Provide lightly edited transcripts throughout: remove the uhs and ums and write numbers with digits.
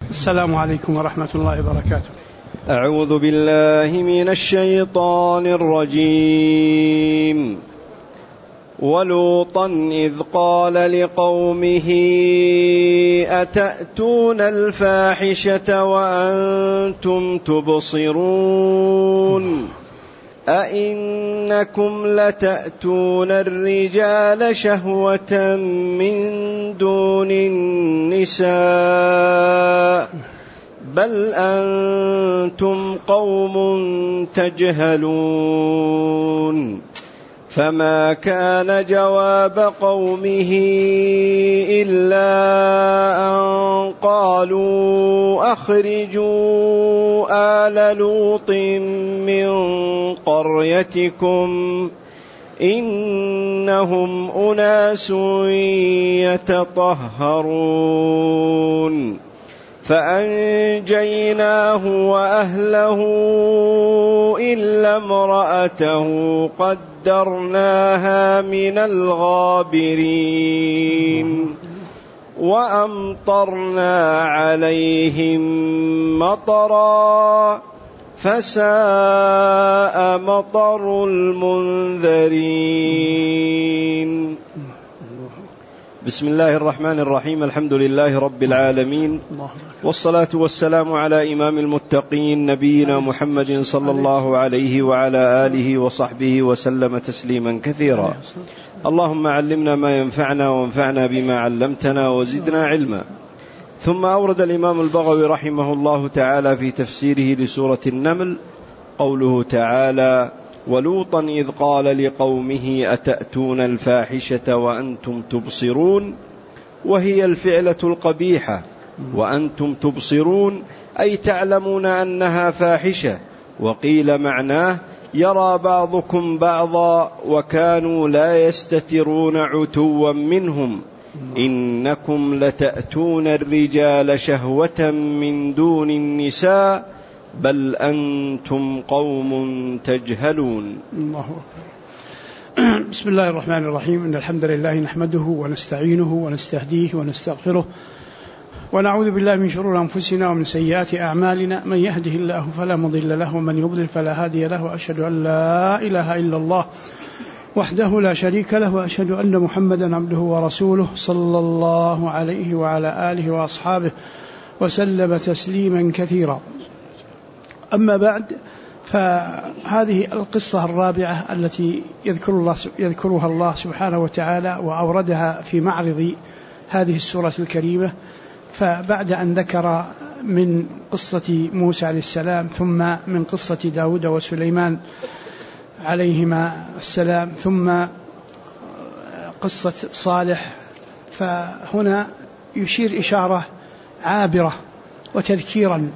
السلام عليكم ورحمة الله وبركاته. أعوذ بالله من الشيطان الرجيم. ولوطا إذ قال لقومه أتأتون الفاحشة وأنتم تبصرون أئنكم لتأتون الرجال شهوة من دون النساء بل أنتم قوم تجهلون. فما كان جواب قومه إلا أن قالوا أخرجوا آل لوط من قريتكم إنهم أناس يتطهرون. فأنجيناه وأهله إلا امرأته قدرناها من الغابرين وأمطرنا عليهم مطرا فساء مطر المنذرين. بسم الله الرحمن الرحيم. الحمد لله رب العالمين، والصلاة والسلام على إمام المتقين نبينا محمد صلى الله عليه وعلى آله وصحبه وسلم تسليما كثيرا. اللهم علمنا ما ينفعنا وانفعنا بما علمتنا وزدنا علما. ثم أورد الإمام البغوي رحمه الله تعالى في تفسيره لسورة النمل قوله تعالى: ولوطا إذ قال لقومه أتأتون الفاحشة وأنتم تبصرون، وهي الفعلة القبيحة، وأنتم تبصرون أي تعلمون أنها فاحشة. وقيل معناه يرى بعضكم بعضا وكانوا لا يستترون عتوا منهم إنكم لتأتون الرجال شهوة من دون النساء بل أنتم قوم تجهلون. الله أكبر. بسم الله الرحمن الرحيم. إن الحمد لله نحمده ونستعينه ونستهديه ونستغفره ونعوذ بالله من شرور أنفسنا ومن سيئات أعمالنا. من يهده الله فلا مضل له ومن يضلل فلا هادي له، وأشهد أن لا إله إلا الله وحده لا شريك له، وأشهد أن محمدا عبده ورسوله صلى الله عليه وعلى آله وأصحابه وسلم تسليما كثيرا. أما بعد، فهذه القصة الرابعة التي يذكرها الله سبحانه وتعالى وأوردها في معرض هذه السورة الكريمة. فبعد أن ذكر من قصة موسى عليه السلام، ثم من قصة داود وسليمان عليهما السلام، ثم قصة صالح، فهنا يشير إشارة عابرة وتذكيرا: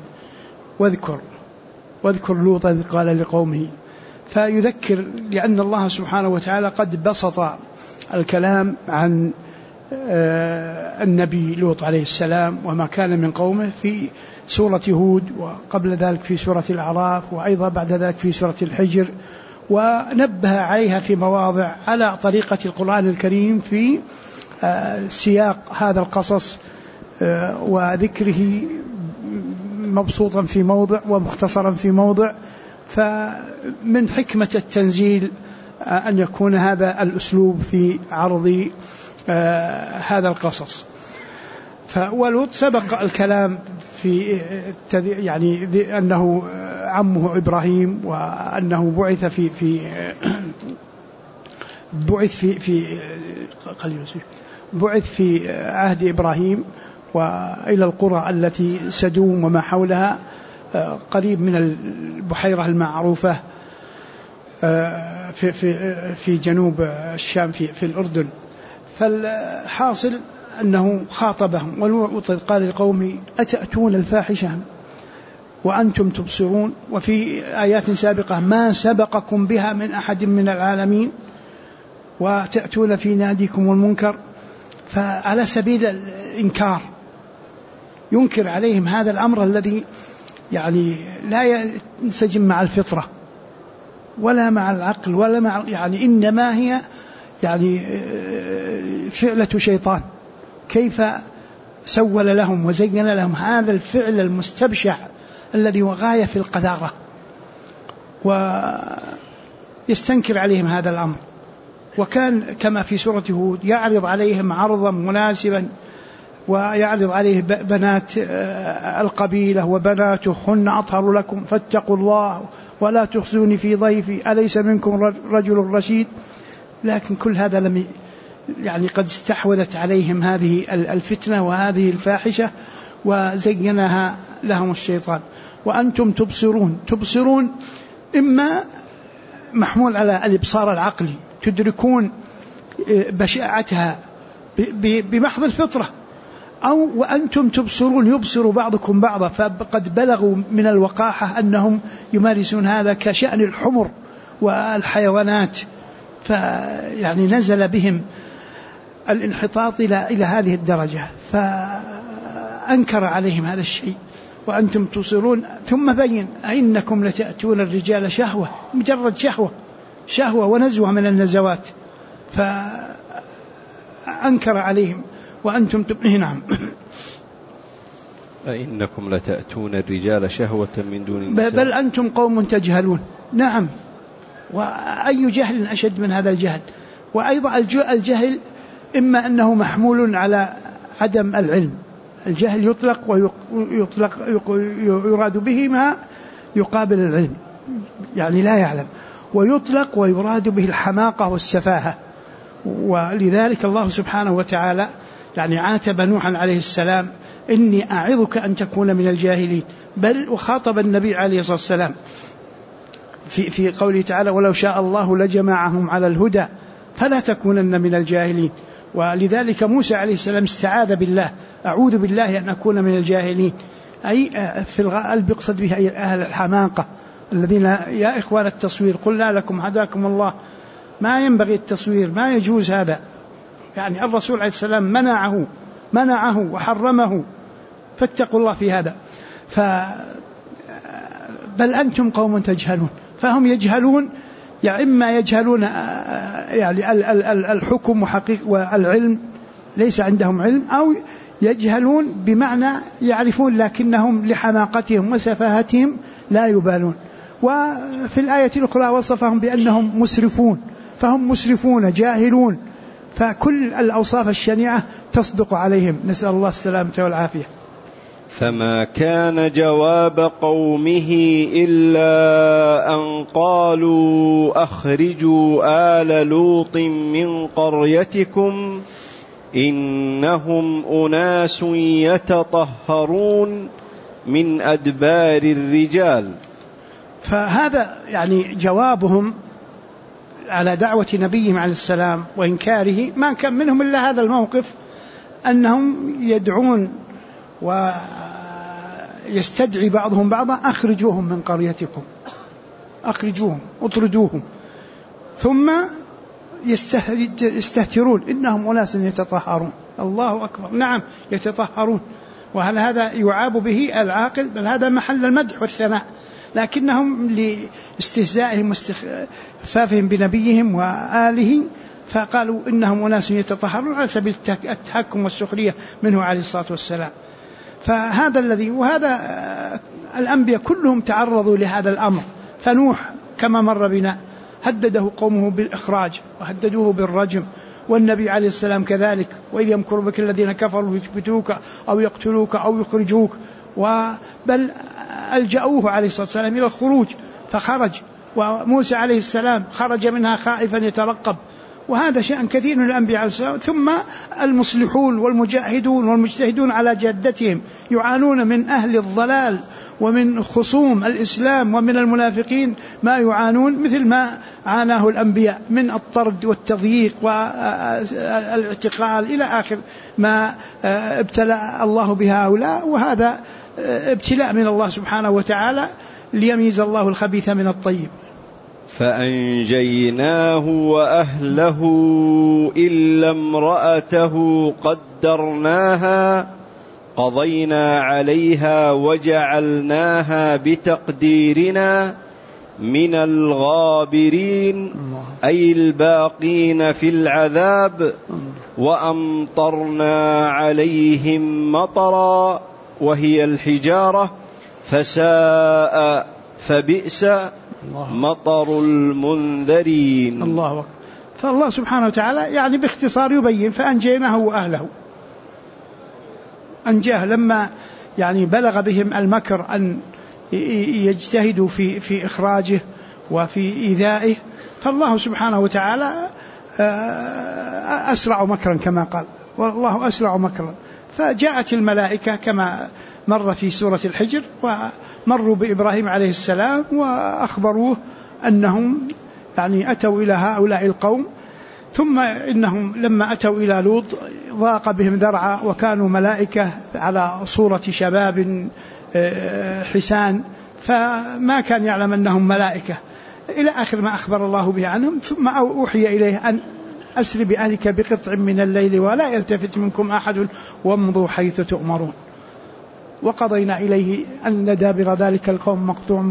واذكر لوطا إذ قال لقومه. فيذكر لأن الله سبحانه وتعالى قد بسط الكلام عن النبي لوط عليه السلام وما كان من قومه في سورة هود، وقبل ذلك في سورة الأعراف، وأيضا بعد ذلك في سورة الحجر، ونبه عليها في مواضع على طريقة القرآن الكريم في سياق هذا القصص وذكره مبسوطا في موضع ومختصرا في موضع. فمن حكمة التنزيل أن يكون هذا الأسلوب في عرض هذا القصص. ولوط سبق الكلام في يعني أنه عمه إبراهيم، وأنه بعث في عهد إبراهيم وإلى القرى التي سدوم وما حولها قريب من البحيرة المعروفة في جنوب الشام في الأردن. فالحاصل أنه خاطبهم: وقال لقومه أتأتون الفاحشة وأنتم تبصرون. وفي آيات سابقة: ما سبقكم بها من أحد من العالمين وتأتون في ناديكم المنكر. فعلى سبيل الإنكار ينكر عليهم هذا الأمر الذي يعني لا ينسجم مع الفطرة ولا مع العقل ولا مع يعني إنما هي يعني فعلة شيطان. كيف سول لهم وزين لهم هذا الفعل المستبشع الذي وغاية في القذارة، ويستنكر عليهم هذا الأمر. وكان كما في سورة هود يعرض عليهم عرضا مناسبا، ويعرض عليه بنات القبيلة وبناته هن أطهر لكم فاتقوا الله ولا تخزوني في ضيفي أليس منكم رجل رشيد. لكن كل هذا لم يعني قد استحوذت عليهم هذه الفتنة وهذه الفاحشة وزينها لهم الشيطان. وأنتم تبصرون إما محمول على الإبصار العقلي، تدركون بشاعتها بمحض الفطرة، أو وأنتم تبصرون يبصر بعضكم بعضا، فقد بلغوا من الوقاحة أنهم يمارسون هذا كشأن الحمر والحيوانات، فيعني نزل بهم الانحطاط إلى هذه الدرجة، فأنكر عليهم هذا الشيء. وأنتم تبصرون ثم بين أئنكم لتأتون الرجال شهوة، مجرد شهوة ونزوة من النزوات، فأنكر عليهم وأنتم نعم. أئنكم لتأتون الرجال شهوة من دون النساء بل أنتم قوم تجهلون. نعم، وأي جهل أشد من هذا الجهل. وأيضا الجهل إما أنه محمول على عدم العلم، الجهل يطلق يراد به ما يقابل العلم، يعني لا يعلم، ويطلق ويراد به الحماقة والسفاهة. ولذلك الله سبحانه وتعالى يعني عاتب نوحا عليه السلام إني أعظك أن تكون من الجاهلين، بل وخاطب النبي عليه الصلاة والسلام في قوله تعالى ولو شاء الله لجمعهم على الهدى فلا تكونن من الجاهلين. ولذلك موسى عليه السلام استعاذ بالله أعوذ بالله أن أكون من الجاهلين، أي في الغالب يقصد به أهل الحماقة الذين يا إخوان التصوير قلنا لكم هداكم الله ما ينبغي التصوير، ما يجوز هذا. يعني الرسول عليه السلام منعه وحرمه، فاتقوا الله في هذا. بل أنتم قوم تجهلون، فهم يجهلون، يعني إما يجهلون يعني الحكم وحقيقة والعلم ليس عندهم علم، أو يجهلون بمعنى يعرفون لكنهم لحماقتهم وسفاهتهم لا يبالون. وفي الآية الأخرى وصفهم بأنهم مسرفون، فهم مسرفون جاهلون، فكل الأوصاف الشنيعة تصدق عليهم، نسأل الله السلامة والعافية. فما كان جواب قومه إلا أن قالوا أخرجوا آل لوط من قريتكم إنهم أناس يتطهرون من أدبار الرجال. فهذا يعني جوابهم على دعوة نبيهم عليه السلام وإنكاره، ما كان منهم إلا هذا الموقف، أنهم يدعون ويستدعي بعضهم بعضا أخرجوهم من قريتكم، أخرجوهم اطردوهم، ثم يستهترون إنهم أناس يتطهرون. الله أكبر، نعم يتطهرون، وهل هذا يعاب به العاقل؟ بل هذا محل المدح والثناء، لكنهم لاستهزائهم واستخفافهم بنبيهم وآله فقالوا إنهم أناس يتطهرون على سبيل التحكم والسخرية منه عليه الصلاة والسلام. فهذا الذي، وهذا الأنبياء كلهم تعرضوا لهذا الأمر. فنوح كما مر بنا هدده قومه بالإخراج وهددوه بالرجم، والنبي عليه السلام كذلك، وإذ يمكر بك الذين كفروا يثبتوك أو يقتلوك أو يخرجوك، بل ألجأوه عليه الصلاة والسلام إلى الخروج فخرج، وموسى عليه السلام خرج منها خائفا يترقب. وهذا شأن كثير من الأنبياء عليه السلام. ثم المصلحون والمجاهدون والمجتهدون على جادتهم يعانون من أهل الضلال ومن خصوم الإسلام ومن المنافقين ما يعانون مثل ما عاناه الأنبياء من الطرد والتضييق والاعتقال إلى آخر ما ابتلى الله بهؤلاء. وهذا ابتلاء من الله سبحانه وتعالى ليميز الله الخبيث من الطيب. فأنجيناه وأهله إلا امرأته قدرناها قضينا عليها وجعلناها بتقديرنا من الغابرين أي الباقين في العذاب، وأمطرنا عليهم مطرا وهي الحجارة، فساء فبئس مطر المنذرين. الله أكبر. فالله سبحانه وتعالى يعني باختصار يبين فأنجيناه وأهله. أنجاه لما يعني بلغ بهم المكر أن يجتهدوا في إخراجه وفي إيذائه، فالله سبحانه وتعالى أسرع مكرا كما قال، والله أسرع مكرا. فجاءت الملائكة كما مر في سورة الحجر، ومروا بإبراهيم عليه السلام وأخبروه أنهم يعني أتوا إلى هؤلاء القوم، ثم إنهم لما أتوا إلى لوط ضاق بهم ذرعا، وكانوا ملائكة على صورة شباب حسان، فما كان يعلم أنهم ملائكة إلى آخر ما أخبر الله به عنهم. ثم أوحي إليه أن أسر بأهلك بقطع من الليل ولا يلتفت منكم أحد وامضوا حيث تؤمرون، وقضينا إليه أن دابر ذلك القوم مقطوع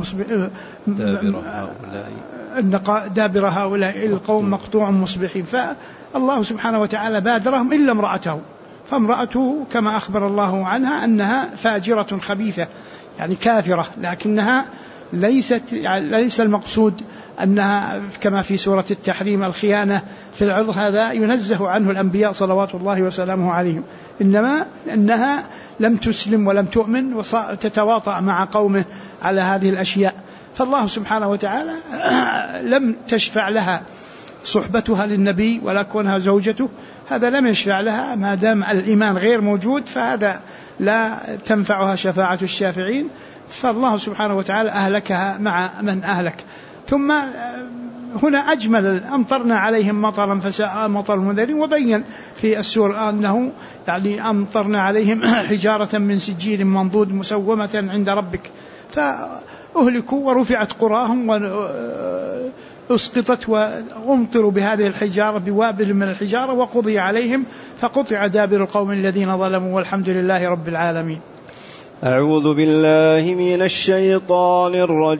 دابر هؤلاء القوم مقطوع مصبحين. فالله سبحانه وتعالى بادرهم إلا امرأته، فامرأته كما أخبر الله عنها أنها فاجرة خبيثة يعني كافرة، لكنها ليس المقصود أنها كما في سورة التحريم الخيانة في العرض، هذا ينزه عنه الأنبياء صلوات الله وسلامه عليهم، إنما أنها لم تسلم ولم تؤمن وتتواطأ مع قومه على هذه الأشياء. فالله سبحانه وتعالى لم تشفع لها صحبتها للنبي ولا كونها زوجته، هذا لم يشفع لها ما دام الإيمان غير موجود، فهذا لا تنفعها شفاعة الشافعين، فالله سبحانه وتعالى أهلكها مع من أهلك. ثم هنا أجمل أمطرنا عليهم مطرا فساء مطر المنذرين، وبين في السورة أنه يعني أمطرنا عليهم حجارة من سجيل منضود مسومة عند ربك، فأهلكوا ورفعت قراهم وأسقطت وأمطروا بهذه الحجارة بوابل من الحجارة وقضي عليهم فقطع دابر القوم الذين ظلموا والحمد لله رب العالمين. أعوذ بالله من الشيطان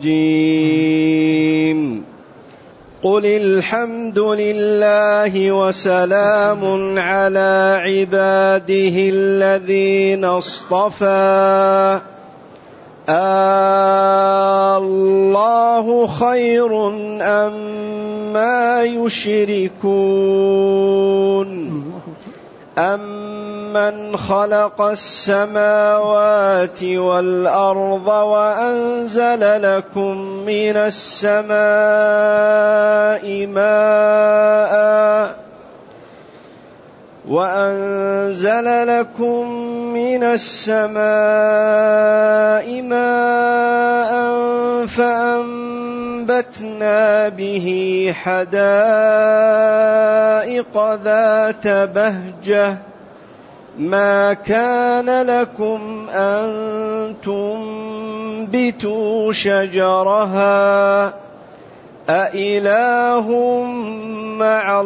الرجيم. قل الحمد لله وسلام على عباده الذين اصطفى، الله خير أما يشركون، أمن خلق السماوات والأرض وأنزل لكم من السماء ماء فأنبتنا به حدائق ذات بهجة، ما كان لكم أن تنبتوا شجرها، أإله مع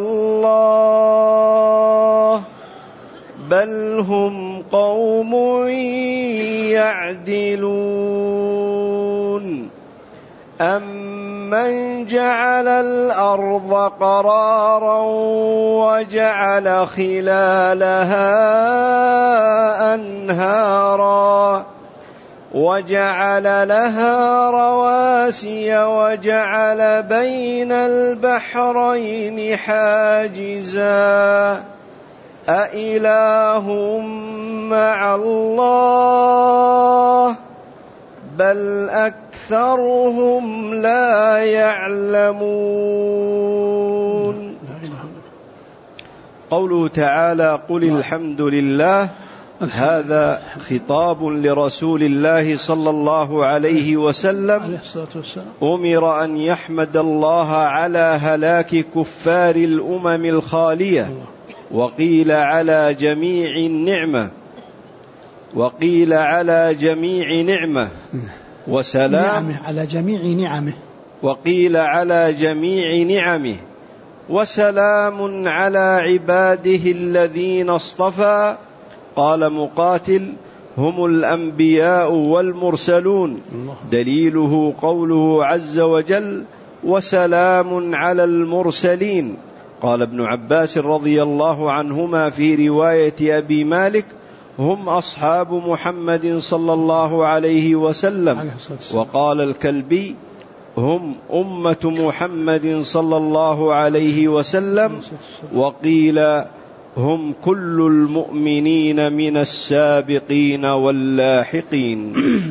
الله بل هم قوم يعدلون. أمن جعل الأرض قرارا وجعل خلالها أنهارا وجعل لها رواسي وجعل بين البحرين حاجزا، أإله مع الله بل أكثرهم لا يعلمون. قوله تعالى قل الحمد لله، هذا خطاب لرسول الله صلى الله عليه وسلم، أمر أن يحمد الله على هلاك كفار الأمم الخالية، وقيل على جميع نعمة وسلام على جميع نعمه، وقيل على جميع نعمه وسلام على عباده الذين اصطفى. قال مقاتل هم الأنبياء والمرسلون، دليله قوله عز وجل وسلام على المرسلين. قال ابن عباس رضي الله عنهما في رواية أبي مالك: هم أصحاب محمد صلى الله عليه وسلم. وقال الكلبي: هم أمة محمد صلى الله عليه وسلم. وقيل: هم كل المؤمنين من السابقين واللاحقين.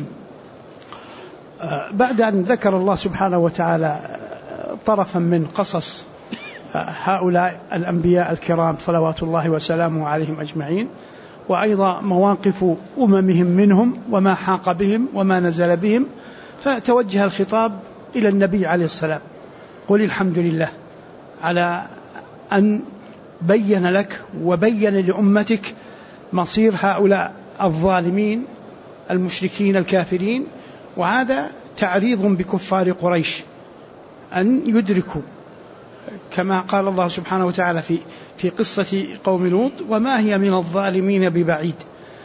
بعد أن ذكر الله سبحانه وتعالى طرفا من قصص هؤلاء الأنبياء الكرام صلوات الله وسلامه عليهم أجمعين، وأيضا مواقف أممهم منهم وما حاق بهم وما نزل بهم، فتوجه الخطاب إلى النبي عليه السلام: قل الحمد لله على أن بين لك وبين لأمتك مصير هؤلاء الظالمين المشركين الكافرين. وهذا تعريض بكفار قريش أن يدركوا، كما قال الله سبحانه وتعالى في قصة قوم لوط: وما هي من الظالمين ببعيد.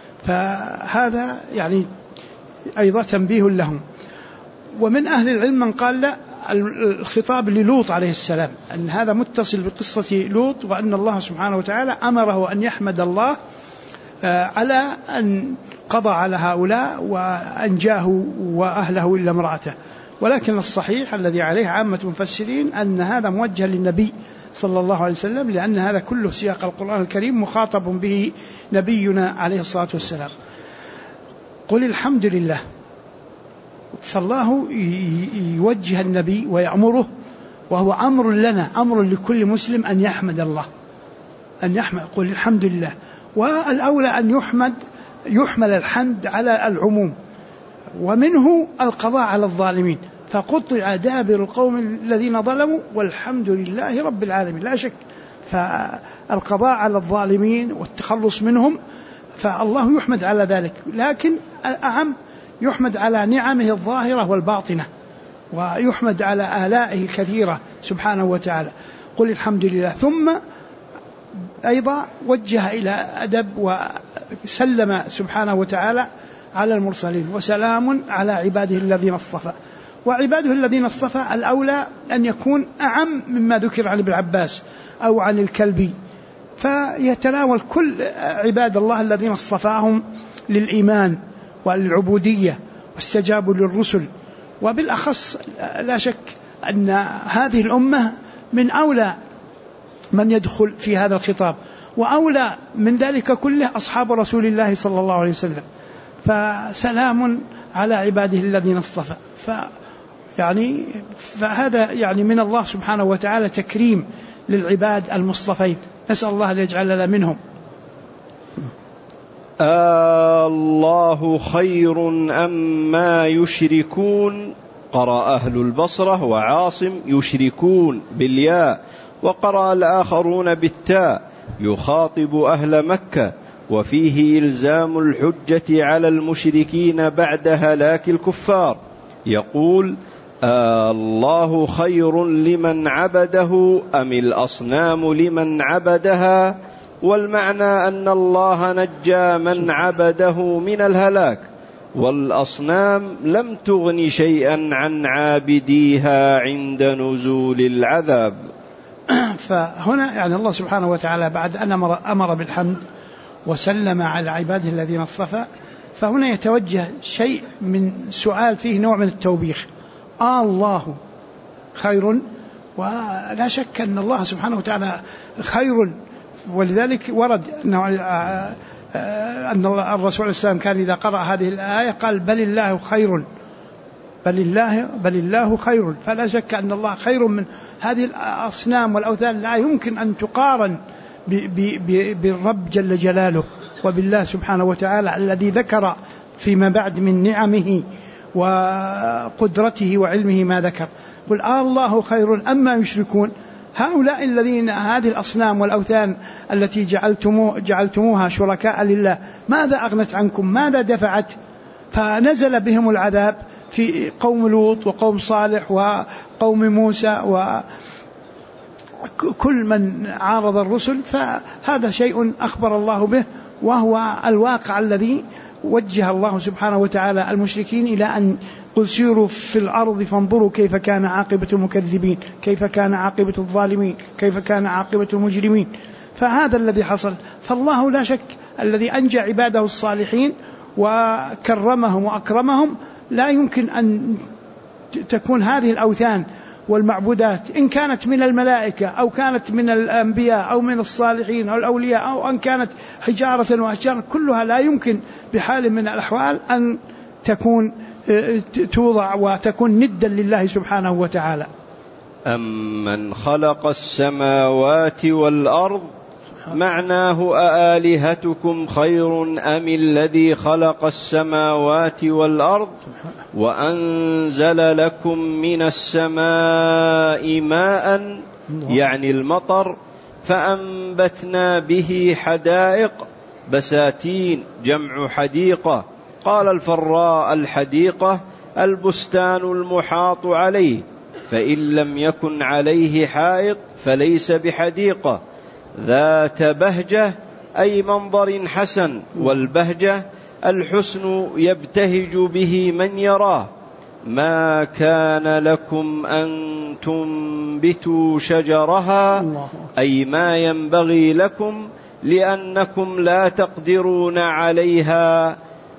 فهذا يعني أيضا تنبيه لهم. ومن أهل العلم من قال لا، الخطاب للوط عليه السلام، أن هذا متصل بقصة لوط، وأن الله سبحانه وتعالى أمره أن يحمد الله على أن قضى على هؤلاء وأنجاه وأهله إلا امرأته. ولكن الصحيح الذي عليه عامة المفسرين أن هذا موجه للنبي صلى الله عليه وسلم، لأن هذا كله سياق القرآن الكريم مخاطب به نبينا عليه الصلاة والسلام. قل الحمد لله. فالله يوجه النبي ويأمره، وهو أمر لنا، أمر لكل مسلم أن يحمد الله، أن يحمد. قل الحمد لله. والأولى أن يحمل الحمد على العموم، ومنه القضاء على الظالمين، فقطع دابر القوم الذين ظلموا والحمد لله رب العالمين. لا شك فالقضاء على الظالمين والتخلص منهم، فالله يحمد على ذلك، لكن الأهم يحمد على نعمه الظاهرة والباطنة، ويحمد على آلائه الكثيرة سبحانه وتعالى. قل الحمد لله. ثم أيضا وجه إلى أدب وسلم سبحانه وتعالى على المرسلين: وسلام على عباده الذين اصطفى. وعباده الذين اصطفى الأولى أن يكون أعم مما ذكر عن ابن عباس أو عن الكلبي، فيتناول كل عباد الله الذين اصطفاهم للإيمان والعبودية واستجابوا للرسل. وبالأخص لا شك أن هذه الأمة من أولى من يدخل في هذا الخطاب، وأولى من ذلك كله أصحاب رسول الله صلى الله عليه وسلم. فسلام على عباده الذين اصطفى. فهذا يعني من الله سبحانه وتعالى تكريم للعباد المصطفين، نسأل الله أن يجعلنا منهم. الله خير أما يشركون. قرأ أهل البصرة وعاصم يشركون بالياء، وقرأ الآخرون بالتاء، يخاطب أهل مكة، وفيه إلزام الحجة على المشركين بعد هلاك الكفار. يقول: الله خير لمن عبده أم الأصنام لمن عبدها؟ والمعنى أن الله نجى من عبده من الهلاك، والأصنام لم تغن شيئا عن عابديها عند نزول العذاب. فهنا يعني الله سبحانه وتعالى بعد أن أمر بالحمد وسلم على عباده الذين اصطفى، فهنا يتوجه شيء من سؤال فيه نوع من التوبيخ: الله خير. ولا شك أن الله سبحانه وتعالى خير، ولذلك ورد أن الرسول عليه السلام كان إذا قرأ هذه الآية قال: بل الله خير، بل الله خير. فلا شك أن الله خير من هذه الأصنام والأوثان، لا يمكن أن تقارن بالرب جل جلاله وبالله سبحانه وتعالى الذي ذكر فيما بعد من نعمه وقدرته وعلمه ما ذكر. قل الله خير أما يشركون. هؤلاء الذين هذه الأصنام والأوثان التي جعلتموها شركاء لله ماذا أغنت عنكم؟ ماذا دفعت؟ فنزل بهم العذاب في قوم لوط وقوم صالح وقوم موسى وكل من عارض الرسل. فهذا شيء أخبر الله به، وهو الواقع الذي وجه الله سبحانه وتعالى المشركين إلى أن قل سيروا في الأرض فانظروا كيف كان عاقبة المكذبين، كيف كان عاقبة الظالمين، كيف كان عاقبة المجرمين. فهذا الذي حصل. فالله لا شك الذي أنجى عباده الصالحين وكرمهم وأكرمهم، لا يمكن أن تكون هذه الأوثان والمعبودات إن كانت من الملائكة أو كانت من الأنبياء أو من الصالحين أو الأولياء أو أن كانت حجارة وأشجار، كلها لا يمكن بحال من الأحوال أن تكون توضع وتكون ندا لله سبحانه وتعالى. أمن خلق السماوات والأرض معناه أآلهتكم خير أم الذي خلق السماوات والأرض وأنزل لكم من السماء ماء يعني المطر فأنبتنا به حدائق بساتين جمع حديقة. قال الفراء الحديقة البستان المحاط عليه، فإن لم يكن عليه حائط فليس بحديقة. ذات بهجة أي منظر حسن، والبهجة الحسن يبتهج به من يراه. ما كان لكم أن تنبتوا شجرها أي ما ينبغي لكم لأنكم لا تقدرون عليها.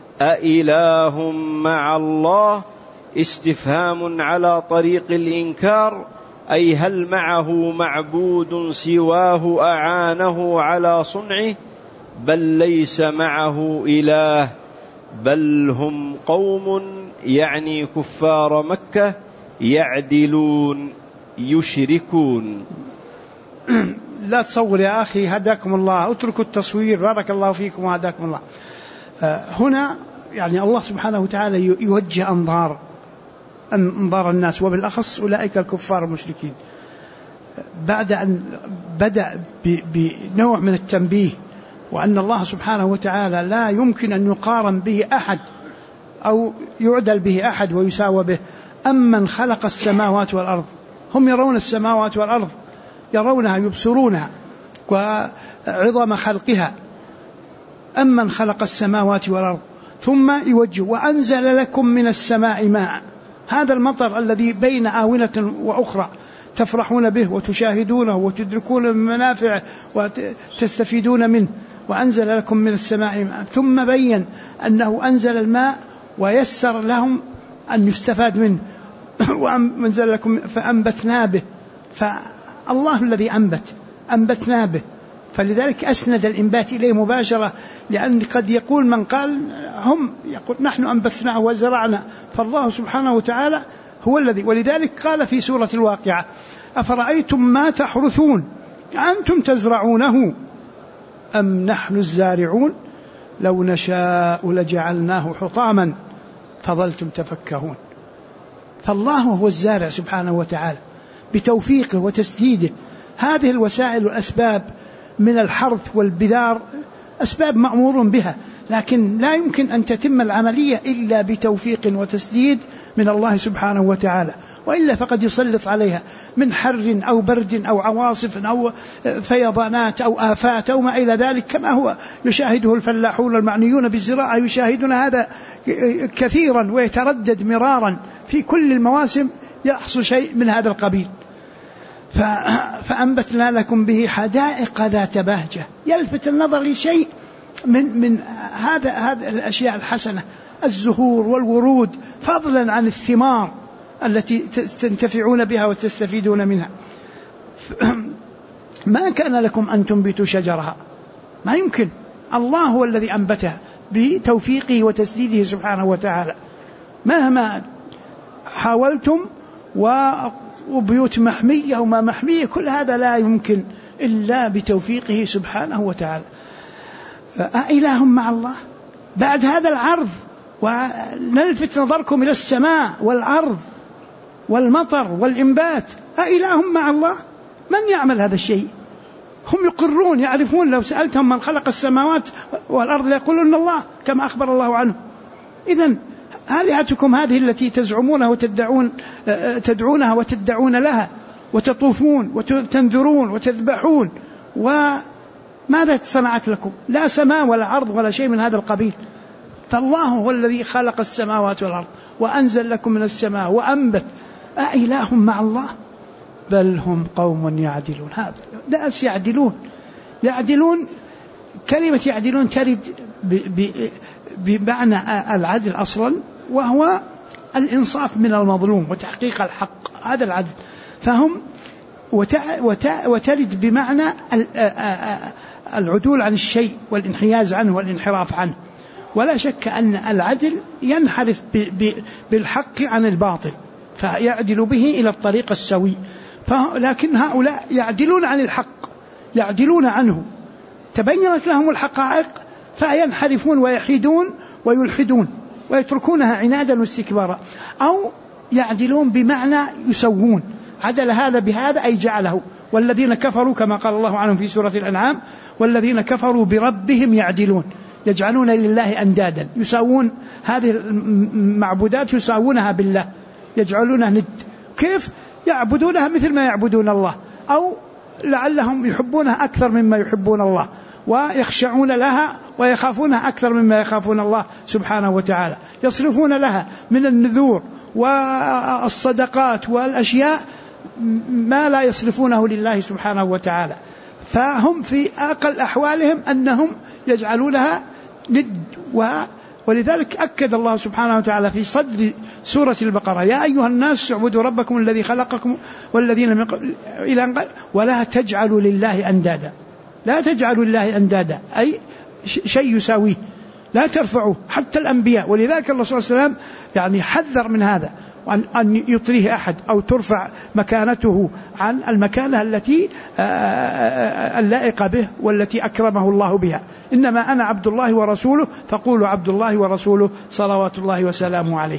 أإله مع الله استفهام على طريق الإنكار، أي هل معه معبود سواه أعانه على صنعه؟ بل ليس معه إله، بل هم قوم يعني كفار مكة يعدلون يشركون. لا تصور يا أخي هداكم الله، اتركوا التصوير بارك الله فيكم وهداكم الله. هنا يعني الله سبحانه وتعالى يوجه أنظار الناس وبالأخص أولئك الكفار المشركين، بعد أن بدأ بنوع من التنبيه وأن الله سبحانه وتعالى لا يمكن أن يقارن به أحد أو يعدل به أحد ويساوى به. أمن خلق السماوات والأرض، هم يرون السماوات والأرض، يرونها يبصرونها وعظم خلقها. أمن خلق السماوات والأرض ثم يوجه وأنزل لكم من السماء ماء، هذا المطر الذي بين آونة وأخرى تفرحون به وتشاهدونه وتدركون من منافعه وتستفيدون منه. وأنزل لكم من السماء ماء، ثم بين أنه أنزل الماء ويسر لهم أن يستفاد منه. وأنزل لكم فأنبتنا به، فالله الذي أنبتنا به، فلذلك أسند الإنبات إليه مباشرة، لأن قد يقول من قال هم يقول نحن أنبتناه وزرعنا، فالله سبحانه وتعالى هو الذي. ولذلك قال في سورة الواقعة أفرأيتم ما تحرثون أنتم تزرعونه أم نحن الزارعون لو نشاء لجعلناه حطاما فظلتم تفكهون. فالله هو الزارع سبحانه وتعالى بتوفيقه وتسديده. هذه الوسائل والأسباب من الحرث والبذار أسباب مأمور بها، لكن لا يمكن أن تتم العملية إلا بتوفيق وتسديد من الله سبحانه وتعالى، وإلا فقد يسلط عليها من حر أو برد أو عواصف أو فيضانات أو آفات أو ما إلى ذلك، كما هو يشاهده الفلاحون المعنيون بالزراعة، يشاهدون هذا كثيرا ويتردد مرارا في كل المواسم يحصل شيء من هذا القبيل. فأنبتنا لكم به حدائق ذات بهجة. يلفت النظر لشيء من هذا الأشياء الحسنة، الزهور والورود، فضلا عن الثمار التي تنتفعون بها وتستفيدون منها. ما كان لكم أن تنبتوا شجرها، ما يمكن، الله هو الذي أنبتها بتوفيقه وتسديده سبحانه وتعالى. مهما حاولتم وبيوت محمية وما محمية، كل هذا لا يمكن إلا بتوفيقه سبحانه وتعالى. أإله مع الله؟ بعد هذا العرض ونلفت نظركم إلى السماء والأرض والمطر والإنبات، أإله مع الله؟ من يعمل هذا الشيء؟ هم يقرون يعرفون، لو سألتهم من خلق السماوات والأرض ليقولون الله كما أخبر الله عنه. إذن آلهتكم هذه التي تزعمونها تدعونها وتدعون لها وتطوفون وتنذرون وتذبحون، وماذا صنعت لكم؟ لا سماء ولا أرض ولا شيء من هذا القبيل. فالله هو الذي خلق السماوات والأرض وأنزل لكم من السماء وأنبت. أإله مع الله؟ بل هم قوم يعدلون. هذا ناس يعدلون. كلمة يعدلون ترد بمعنى العدل أصلا، وهو الإنصاف من المظلوم وتحقيق الحق، هذا العدل. فهم وترد بمعنى العدول عن الشيء والانحياز عنه والانحراف عنه. ولا شك أن العدل ينحرف بالحق عن الباطل، فيعدل به إلى الطريق السوي. لكن هؤلاء يعدلون عن الحق، يعدلون عنه، تبينت لهم الحقائق فينحرفون ويحيدون ويلحدون ويتركونها عنادا واستكبارا. أو يعدلون بمعنى يسوون، عدل هذا بهذا أي جعله. والذين كفروا كما قال الله عنهم في سورة الأنعام: والذين كفروا بربهم يعدلون، يجعلون لله أندادا، يساوون هذه المعبودات يساوونها بالله، يجعلونها ند. كيف؟ يعبدونها مثل ما يعبدون الله، أو لعلهم يحبونها أكثر مما يحبون الله، ويخشعون لها ويخافونها أكثر مما يخافون الله سبحانه وتعالى. يصرفون لها من النذور والصدقات والأشياء ما لا يصرفونه لله سبحانه وتعالى. فهم في أقل أحوالهم أنهم يجعلونها ند. ولذلك أكد الله سبحانه وتعالى في صدر سورة البقرة: يا أيها الناس اعبدوا ربكم الذي خلقكم والذين من قبل إلى أن قال: ولا تجعلوا لله أندادا. لا تجعلوا لله أندادا أي شيء يساويه، لا ترفعوا حتى الأنبياء. ولذلك الله صلى الله عليه وسلم يعني حذر من هذا، أن يطريه أحد أو ترفع مكانته عن المكانة التي اللائقة به والتي أكرمه الله بها. إنما أنا عبد الله ورسوله فقولوا عبد الله ورسوله صلوات الله وسلامه عليه.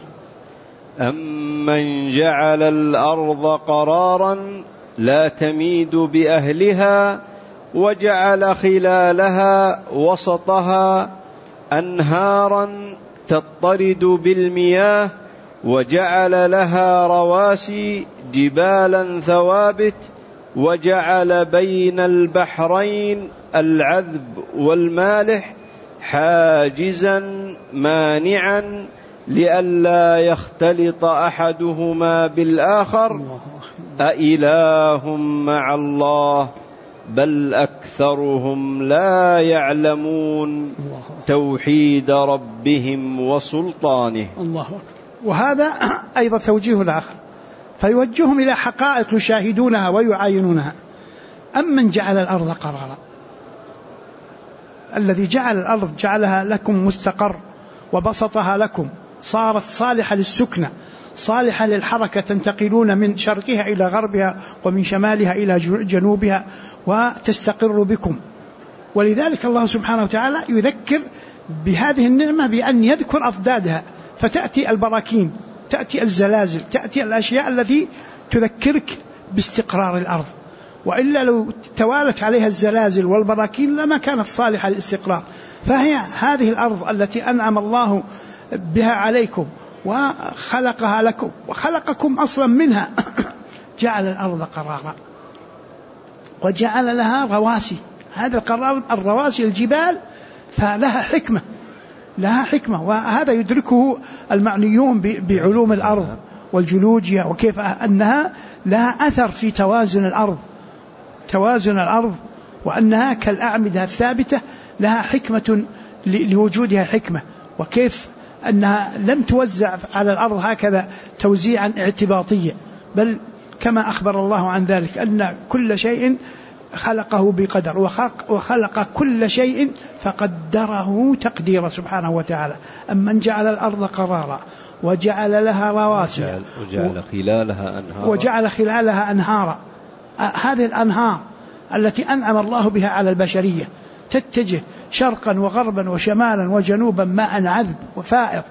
أمن جعل الأرض قرارا لا تميد بأهلها وجعل خلالها وسطها أنهارا تضطرد بالمياه وجعل لها رواسي جبالا ثوابت وجعل بين البحرين العذب والمالح حاجزا مانعا لئلا يختلط أحدهما بالآخر أإله مع الله بل أكثرهم لا يعلمون توحيد ربهم وسلطانه. الله أكبر. وهذا أيضا توجيه آخر، فيوجههم إلى حقائق يشاهدونها ويعاينونها. أمن جعل الأرض قرارا، الذي جعل الأرض جعلها لكم مستقر وبسطها لكم، صارت صالحة للسكنة، صالحة للحركة، تنتقلون من شرقها إلى غربها ومن شمالها إلى جنوبها وتستقر بكم. ولذلك الله سبحانه وتعالى يذكر بهذه النعمة بأن يذكر أضدادها، فتأتي البراكين، تأتي الزلازل، تأتي الأشياء التي تذكرك باستقرار الأرض. وإلا لو توالت عليها الزلازل والبراكين لما كانت صالحة للاستقرار. فهي هذه الأرض التي أنعم الله بها عليكم وخلقها لكم وخلقكم أصلا منها جعل الأرض قرارا وجعل لها رواسي. هذا القرار الرواسي الجبال فلها حكمة، لها حكمة، وهذا يدركه المعنيون بعلوم الأرض والجيولوجيا، وكيف أنها لها أثر في توازن الأرض وأنها كالأعمدة الثابتة لها حكمة لوجودها حكمة، وكيف أنها لم توزع على الأرض هكذا توزيعا اعتباطيا، بل كما أخبر الله عن ذلك أن كل شيء خلقه بقدر وخلق كل شيء فقدره تقديرا سبحانه وتعالى. أمن جعل الأرض قرارا وجعل لها رواسي وجعل خلالها أنهارا. هذه الأنهار التي أنعم الله بها على البشرية تتجه شرقا وغربا وشمالا وجنوبا ماء عذب وفائض،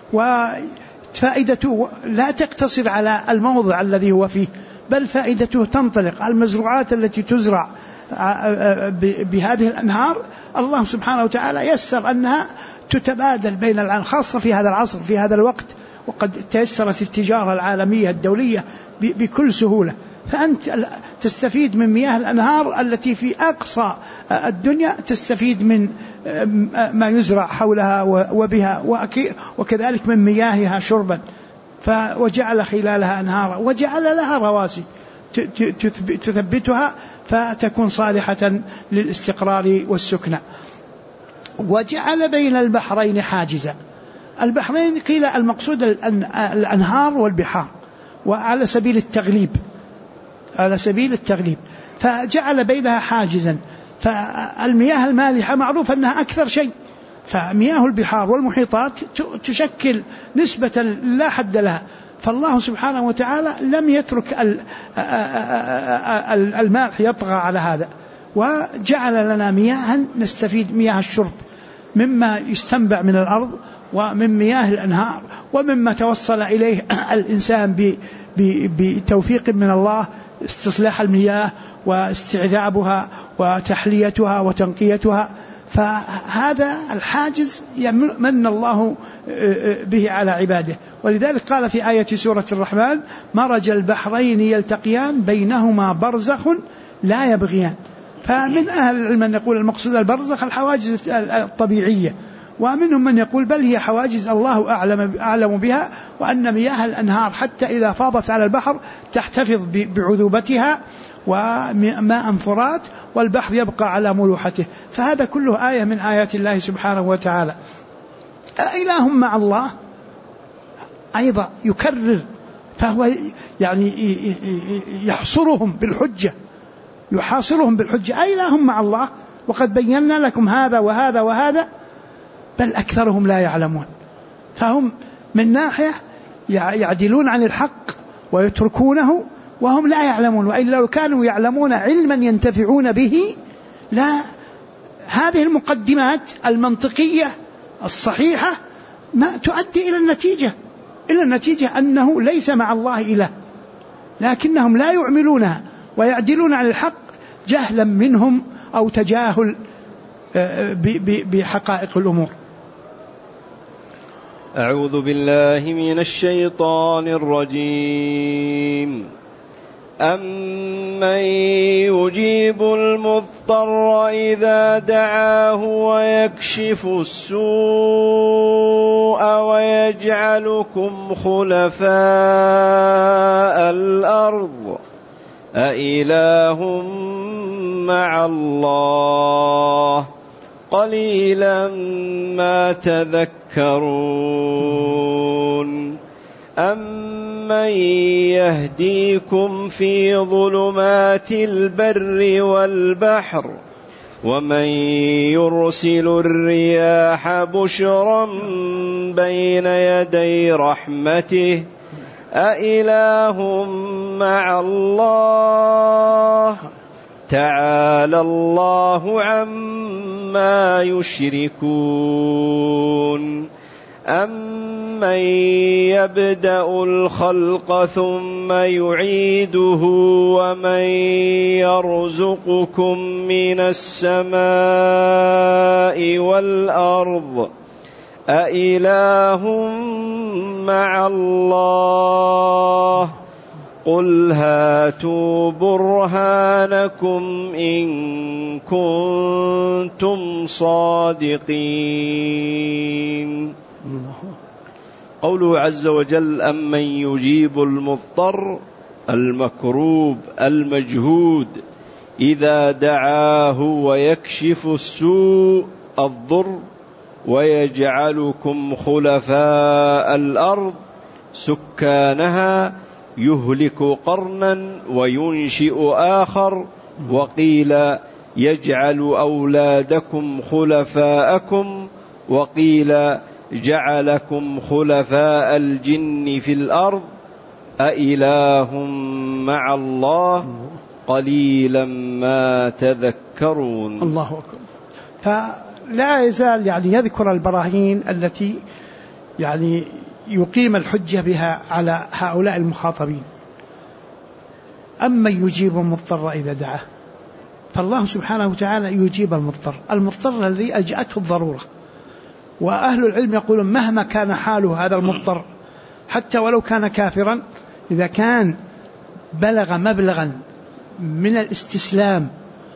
وفائدته لا تقتصر على الموضع الذي هو فيه، بل فائدته تنطلق على المزروعات التي تزرع بهذه الأنهار. الله سبحانه وتعالى يسر أنها تتبادل بين العالم، خاصة في هذا العصر في هذا الوقت وقد تيسرت التجارة العالمية الدولية بكل سهولة، فأنت تستفيد من مياه الأنهار التي في أقصى الدنيا، تستفيد من ما يزرع حولها وبها، وكذلك من مياهها شربا، وجعل خلالها أنهارا وجعل لها رواسي تثبتها فتكون صالحة للاستقرار والسكنى. وجعل بين البحرين حاجزا. البحرين قيل المقصود الأنهار والبحار، وعلى سبيل التغليب، على سبيل التغليب، فجعل بينها حاجزا. فالمياه المالحة معروف أنها أكثر شيء، فمياه البحار والمحيطات تشكل نسبة لا حد لها، فالله سبحانه وتعالى لم يترك المالح يطغى على هذا، وجعل لنا مياه نستفيد، مياه الشرب مما يستنبع من الأرض، ومن مياه الأنهار، ومما توصل إليه الإنسان بتوفيق من الله، استصلاح المياه واستعذابها وتحليتها وتنقيتها. فهذا الحاجز يمن الله به على عباده. ولذلك قال في آية سورة الرحمن: مرج البحرين يلتقيان بينهما برزخ لا يبغيان. فمن أهل العلم من يقول المقصود البرزخ الحواجز الطبيعية، ومنهم من يقول بل هي حواجز الله أعلم بها، وأن مياه الأنهار حتى إذا فاضت على البحر تحتفظ بعذوبتها وماء فرات، والبحر يبقى على ملوحته. فهذا كله آية من آيات الله سبحانه وتعالى. إله مع الله أيضا يكرر، فهو يعني يحصرهم بالحجة، يحاصرهم بالحجة. إله مع الله وقد بينا لكم هذا وهذا وهذا، بل أكثرهم لا يعلمون. فهم من ناحية يعدلون عن الحق ويتركونه وهم لا يعلمون، وإلا لو كانوا يعلمون علما ينتفعون به، لا هذه المقدمات المنطقية الصحيحة ما تؤدي إلى النتيجة أنه ليس مع الله إله، لكنهم لا يعملونها ويعدلون عن الحق جهلا منهم أو تجاهل بحقائق الأمور. أعوذ بالله من الشيطان الرجيم. أمن يجيب المضطر إذا دعاه ويكشف السوء ويجعلكم خلفاء الأرض أإله مع الله قليلا ما تذكرون. أمن يهديكم في ظلمات البر والبحر ومن يرسل الرياح بشرا بين يدي رحمته أإله مع الله تعالى الله عما يشركون. أمن يبدأ الخلق ثم يعيده ومن يرزقكم من السماء والأرض أإله مع الله قل هاتوا برهانكم إن كنتم صادقين. قوله عز وجل: أمن يجيب المضطر المكروب المجهود إذا دعاه ويكشف السوء الضر ويجعلكم خلفاء الأرض سكانها يهلك قرنا وينشئ آخر. وقيل يجعل أولادكم خلفاءكم، وقيل جعلكم خلفاء الجن في الأرض أإله مع الله قليلا ما تذكرون. الله أكبر. فلا يزال يعني يذكر البراهين التي يعني يقيم الحجة بها على هؤلاء المخاطبين. أما يجيب المضطر إذا دعاه، فالله سبحانه وتعالى يجيب المضطر الذي أجأته الضرورة. وأهل العلم يقولون مهما كان حاله هذا المضطر حتى ولو كان كافرا، إذا كان بلغ مبلغا من الاستسلام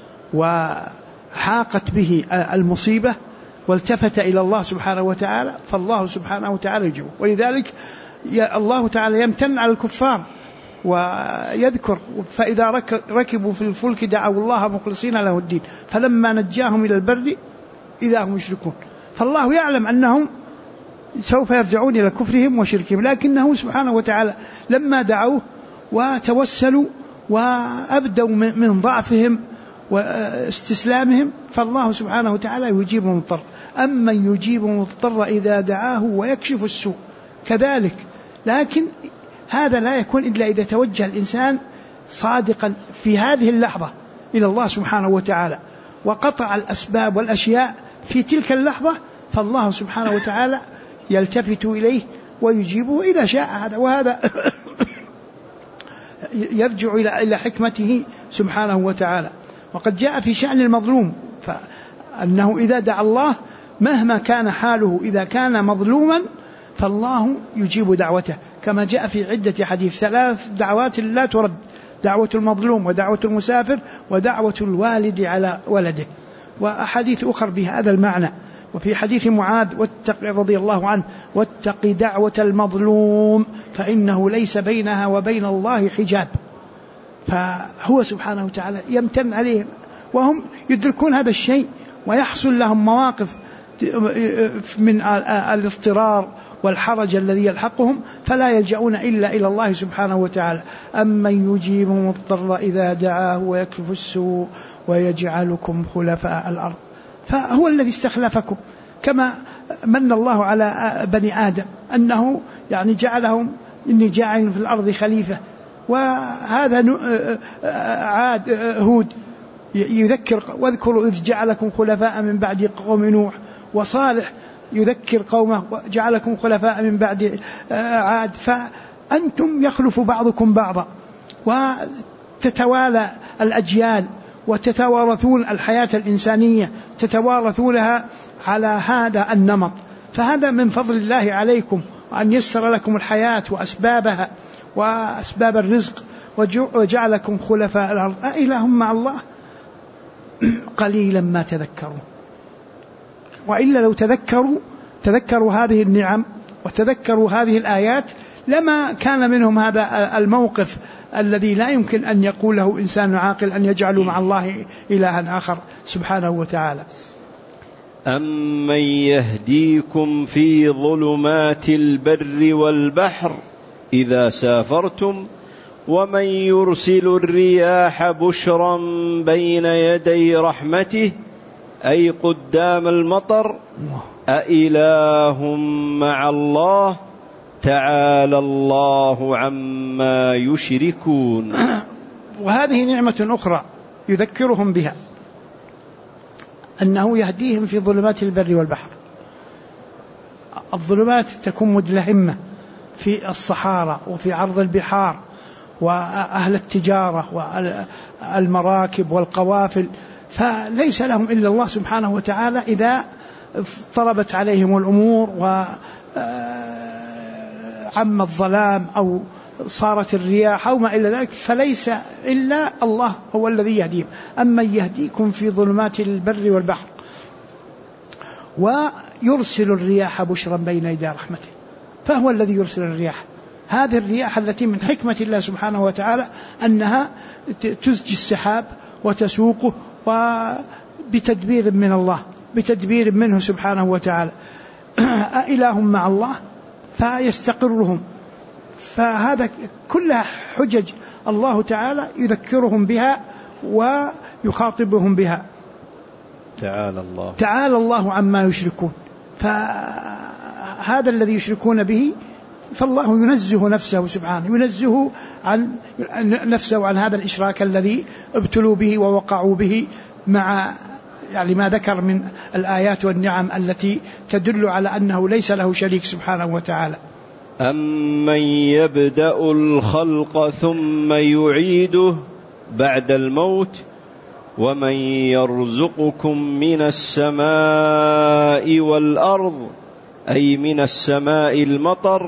وحاقت به المصيبة والتفت إلى الله سبحانه وتعالى، فالله سبحانه وتعالى يجيبه. ولذلك الله تعالى يمتن على الكفار ويذكر: فإذا ركبوا في الفلك دعوا الله مخلصين له الدين فلما نجاهم إلى البر إذا هم يشركون. فالله يعلم أنهم سوف يرجعون إلى كفرهم وشركهم، لكنه سبحانه وتعالى لما دعوه وتوسلوا وأبدوا من ضعفهم واستسلامهم، فالله سبحانه وتعالى يجيب المضطر. أما يجيب المضطر إذا دعاه ويكشف السوء كذلك. لكن هذا لا يكون إلا إذا توجه الإنسان صادقا في هذه اللحظة إلى الله سبحانه وتعالى وقطع الأسباب والأشياء في تلك اللحظة، فالله سبحانه وتعالى يلتفت إليه ويجيبه إذا شاء هذا. وهذا يرجع إلى حكمته سبحانه وتعالى. وقد جاء في شأن المظلوم فأنه إذا دعا الله مهما كان حاله، إذا كان مظلوما فالله يجيب دعوته، كما جاء في عدة حديث: 3 دعوات لا ترد: دعوة المظلوم، ودعوة المسافر، ودعوة الوالد على ولده. وأحاديث أخر بهذا المعنى. وفي حديث معاذ رضي الله عنه: واتق دعوة المظلوم فإنه ليس بينها وبين الله حجاب. فهو سبحانه وتعالى يمتن عليهم وهم يدركون هذا الشيء، ويحصل لهم مواقف من الاضطرار والحرج الذي يلحقهم، فلا يلجؤون إلا إلى الله سبحانه وتعالى. أمن يجيب المضطر إذا دعاه ويكشف السوء ويجعلكم خلفاء الأرض. فهو الذي استخلفكم، كما من الله على بني آدم أنه يعني جعلهم: إني جاعل في الأرض خليفة. وهذا عاد هود يذكر: واذكروا إذ جعلكم خلفاء من بعد قوم نوح. وصالح يذكر قومه: جعلكم خلفاء من بعد عاد. فأنتم يخلف بعضكم بعضا، وتتوالى الأجيال، وتتوارثون الحياة الإنسانية، تتوارثونها على هذا النمط. فهذا من فضل الله عليكم، وأن يسر لكم الحياة وأسبابها وأسباب الرزق، وجعلكم خلفاء الأرض. أإله مع الله قليلا ما تذكرون. وإلا لو تذكروا هذه النعم وتذكروا هذه الآيات لما كان منهم هذا الموقف الذي لا يمكن أن يقوله إنسان عاقل، أن يجعلوا مع الله إلها آخر سبحانه وتعالى. أمن يهديكم في ظلمات البر والبحر إذا سافرتم ومن يرسل الرياح بشرا بين يدي رحمته أي قدام المطر أإله مع الله تعالى الله عما يشركون. وهذه نعمة أخرى يذكرهم بها، أنه يهديهم في ظلمات البر والبحر. الظلمات تكون مدلهمة في الصحارى وفي عرض البحار، وأهل التجارة والمراكب والقوافل، فليس لهم إلا الله سبحانه وتعالى. إذا اضطربت عليهم الأمور وعم الظلام أو صارت الرياح أو ما إلى ذلك، فليس إلا الله هو الذي يهديهم. أما يهديكم في ظلمات البر والبحر ويرسل الرياح بشرا بين يدي رحمته، فهو الذي يرسل الرياح. هذه الرياح التي من حكمة الله سبحانه وتعالى أنها تزجي السحاب وتسوقه، وبتدبير من الله، بتدبير منه سبحانه وتعالى. أإله مع الله فيستقرهم. فهذا كلها حجج الله تعالى يذكرهم بها ويخاطبهم بها. تعالى الله عما يشركون. فهذا الذي يشركون به فالله ينزه نفسه سبحانه، ينزه عن نفسه عن هذا الإشراك الذي ابتلوا به ووقعوا به، مع يعني ما ذكر من الآيات والنعم التي تدل على أنه ليس له شريك سبحانه وتعالى. أمن يبدأ الخلق ثم يعيده بعد الموت ومن يرزقكم من السماء والأرض أي من السماء المطر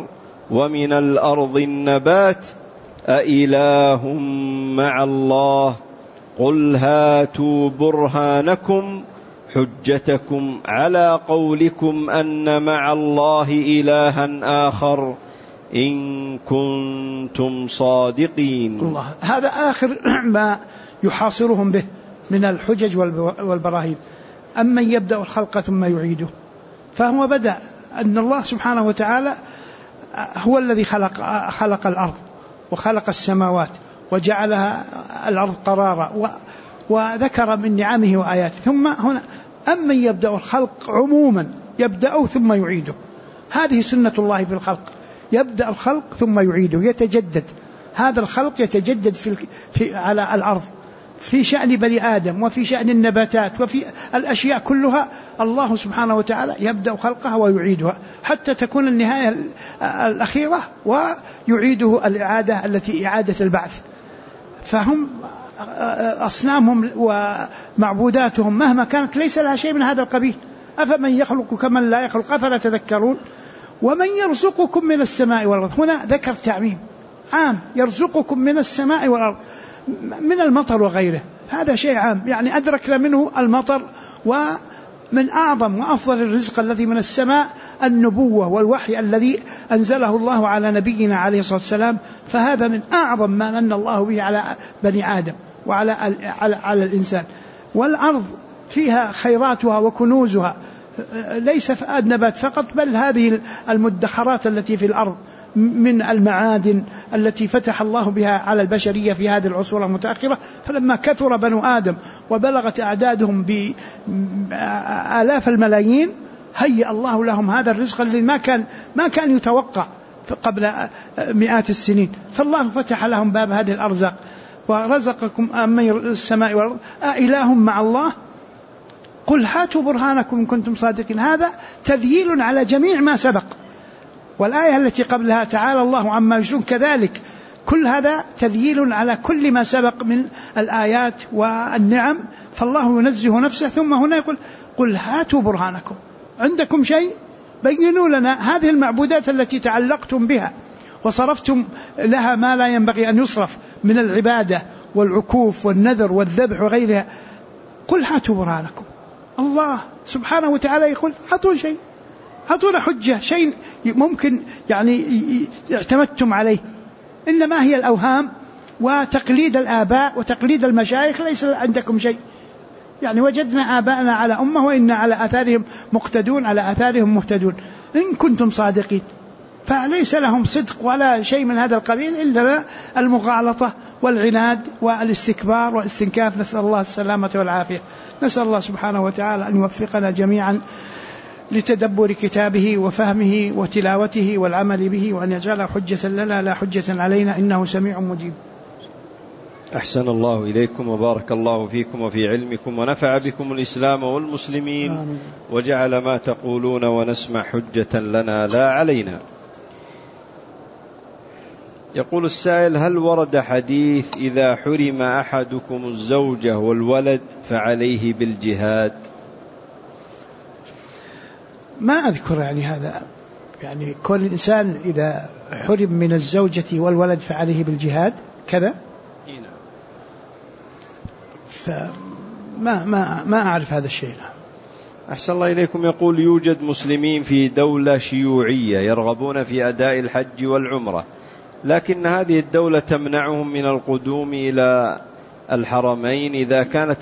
ومن الأرض النبات أإله مع الله قل هاتوا برهانكم حجتكم على قولكم أن مع الله إلها آخر إن كنتم صادقين. الله، هذا آخر ما يحاصرهم به من الحجج والبراهين. أما يبدأ الخلق ثم يعيده، فهو بدأ أن الله سبحانه وتعالى هو الذي خلق الأرض وخلق السماوات وجعلها الأرض قرارا وذكر من نعمه وآياته. ثم هنا أما يبدأ الخلق عموما، يبدأ ثم يعيده. هذه سنة الله في الخلق، يبدأ الخلق ثم يعيده، يتجدد. هذا الخلق يتجدد على الأرض في شأن بني آدم وفي شأن النباتات وفي الأشياء كلها. الله سبحانه وتعالى يبدأ خلقها ويعيدها حتى تكون النهاية الأخيرة، ويعيده الإعادة التي إعادة البعث. فهم أصنامهم ومعبوداتهم مهما كانت ليس لها شيء من هذا القبيل. أفمن يخلق كمن لا يخلق أفلا تذكرون. ومن يرزقكم من السماء والأرض، هنا ذكر تعميم عام، يرزقكم من السماء والأرض، من المطر وغيره، هذا شيء عام، يعني أدركنا منه المطر. ومن أعظم وأفضل الرزق الذي من السماء النبوة والوحي الذي أنزله الله على نبينا عليه الصلاة والسلام، فهذا من أعظم ما من الله به على بني آدم وعلى على الإنسان. والأرض فيها خيراتها وكنوزها، ليس النبات فقط، بل هذه المدخرات التي في الأرض من المعادن التي فتح الله بها على البشرية في هذه العصور المتأخرة. فلما كثر بنو آدم وبلغت أعدادهم بآلاف الملايين، هيأ الله لهم هذا الرزق الذي ما كان يتوقع قبل مئات السنين. فالله فتح لهم باب هذه الأرزاق ورزقكم من السماء والأرض أإله مع الله قل هاتوا برهانكم إن كنتم صادقين. هذا تذييل على جميع ما سبق، والآية التي قبلها تعالى الله عما يشركون كذلك. كل هذا تذييل على كل ما سبق من الآيات والنعم. فالله ينزه نفسه، ثم هنا يقول قل هاتوا برهانكم، عندكم شيء بينوا لنا هذه المعبودات التي تعلقتم بها وصرفتم لها ما لا ينبغي أن يصرف من العبادة والعكوف والنذر والذبح وغيرها. قل هاتوا برهانكم. الله سبحانه وتعالى يقول عطوا شيء، عطونا حجة، شيء ممكن يعني اعتمدتم عليه. إنما هي الأوهام وتقليد الآباء وتقليد المشايخ، ليس عندكم شيء. يعني وجدنا آباءنا على أمة وإنا على آثارهم مقتدون، على آثارهم مهتدون إن كنتم صادقين. فليس لهم صدق ولا شيء من هذا القبيل إلا المغالطة والعناد والاستكبار والاستنكاف. نسأل الله السلامة والعافية. نسأل الله سبحانه وتعالى أن يوفقنا جميعا لتدبر كتابه وفهمه وتلاوته والعمل به، وأن يجعله حجة لنا لا حجة علينا، إنه سميع مجيب. أحسن الله إليكم وبارك الله فيكم وفي علمكم، ونفع بكم الإسلام والمسلمين. آمين. وجعل ما تقولون ونسمع حجة لنا لا علينا. يقول السائل: هل ورد حديث إذا حرم أحدكم الزوجة والولد فعليه بالجهاد؟ ما أذكر يعني هذا، يعني كل الإنسان إذا حرم من الزوجة والولد فعليه بالجهاد كذا. فما أعرف هذا الشيء. أحسن الله إليكم. يقول: يوجد مسلمين في دولة شيوعية يرغبون في أداء الحج والعمرة، لكن هذه الدولة تمنعهم من القدوم إلى الحرمين إذا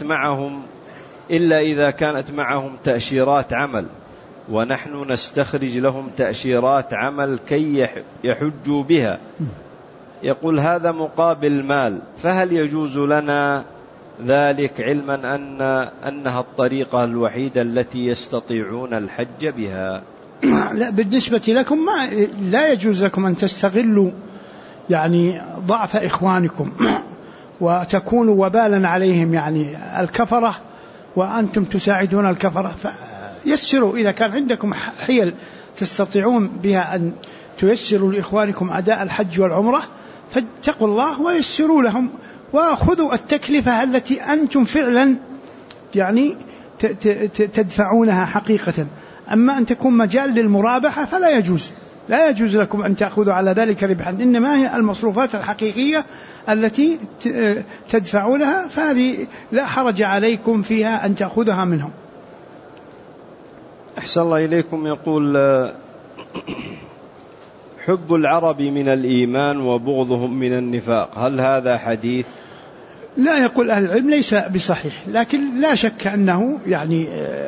كانت معهم تأشيرات عمل، ونحن نستخرج لهم تأشيرات عمل كي يحجوا بها. يقول: هذا مقابل مال، فهل يجوز لنا ذلك علما أنها الطريقة الوحيدة التي يستطيعون الحج بها؟ لا، بالنسبة لكم لا يجوز لكم أن تستغلوا يعني ضعف إخوانكم وتكونوا وبالا عليهم، يعني الكفرة وأنتم تساعدون الكفرة. فيسروا إذا كان عندكم حيل تستطيعون بها أن تيسروا لإخوانكم أداء الحج والعمرة، فاتقوا الله ويسروا لهم، وخذوا التكلفة التي أنتم فعلا يعني تدفعونها حقيقة. أما أن تكون مجال للمرابحة فلا يجوز، لا يجوز لكم أن تأخذوا على ذلك ربحا، إنما هي المصروفات الحقيقية التي تدفعونها، فهذه لا حرج عليكم فيها أن تأخذها منهم. أحسن الله إليكم. يقول حب العرب من الإيمان وبغضهم من النفاق، هل هذا حديث؟ لا، يقول أهل العلم ليس بصحيح، لكن لا شك أنه يعني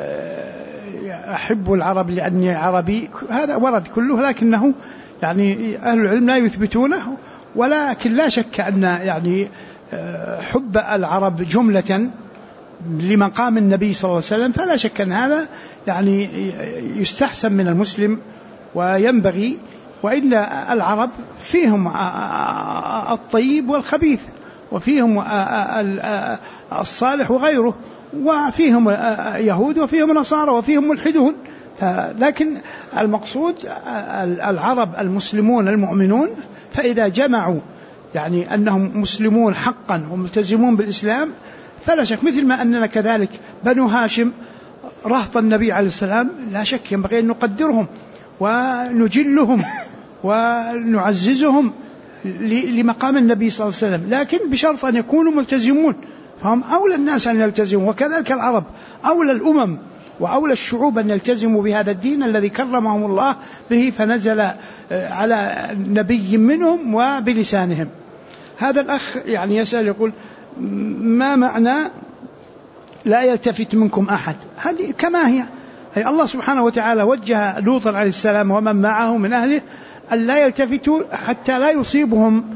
أحب العرب لأني عربي، هذا ورد كله، لكنه يعني أهل العلم لا يثبتونه، ولكن لا شك أن يعني حب العرب جملة لمقام النبي صلى الله عليه وسلم، فلا شك أن هذا يعني يستحسن من المسلم وينبغي، وإلا العرب فيهم الطيب والخبيث، وفيهم الصالح وغيره، وفيهم يهود وفيهم نصارى وفيهم ملحدون، لكن المقصود العرب المسلمون المؤمنون، فإذا جمعوا يعني أنهم مسلمون حقا وملتزمون بالإسلام فلا شك، مثل ما أننا كذلك بنو هاشم رهط النبي عليه السلام، لا شك ينبغي أن نقدرهم ونجلهم ونعززهم لمقام النبي صلى الله عليه وسلم، لكن بشرط أن يكونوا ملتزمون، فهم أولى الناس أن يلتزموا، وكذلك العرب أولى الأمم وأولى الشعوب أن يلتزموا بهذا الدين الذي كرمهم الله به، فنزل على نبي منهم وبلسانهم. هذا الأخ يعني يسأل يقول ما معنى لا يلتفت منكم أحد؟ هذه كما هي الله سبحانه وتعالى وجه لوطا عليه السلام ومن معه من أهله أن لا يلتفتوا حتى لا يصيبهم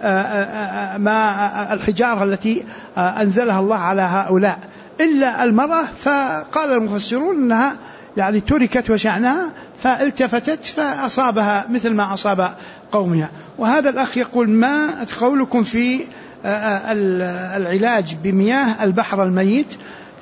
ما الحجارة التي أنزلها الله على هؤلاء إلا المرأة، فقال المفسرون أنها يعني تركت وشأنها فالتفتت فأصابها مثل ما أصاب قومها. وهذا الأخ يقول ما قولكم في العلاج بمياه البحر الميت؟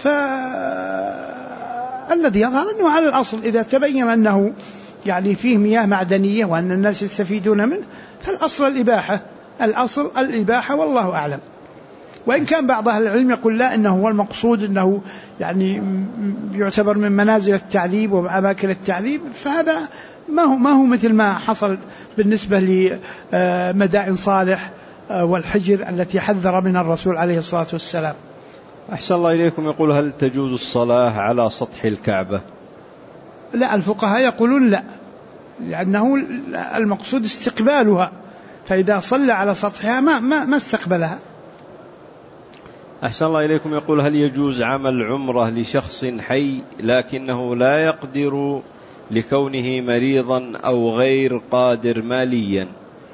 فالذي يظهر أنه على الأصل إذا تبين أنه يعني فيه مياه معدنية وأن الناس يستفيدون منه فالأصل الإباحة، الأصل الإباحة والله أعلم. وإن كان بعض أهل العلم يقول لا، إنه هو المقصود أنه يعني يعتبر من منازل التعذيب وأماكن التعذيب، فهذا ما هو مثل ما حصل بالنسبة لمدائن صالح والحجر التي حذر من الرسول عليه الصلاة والسلام. أحسن الله إليكم. يقول هل تجوز الصلاة على سطح الكعبة؟ لا، الفقهاء يقولون لا، لأنه المقصود استقبالها، فإذا صلى على سطحها ما استقبلها. أحسن الله إليكم. يقول هل يجوز عمل عمرة لشخص حي لكنه لا يقدر لكونه مريضا أو غير قادر ماليا؟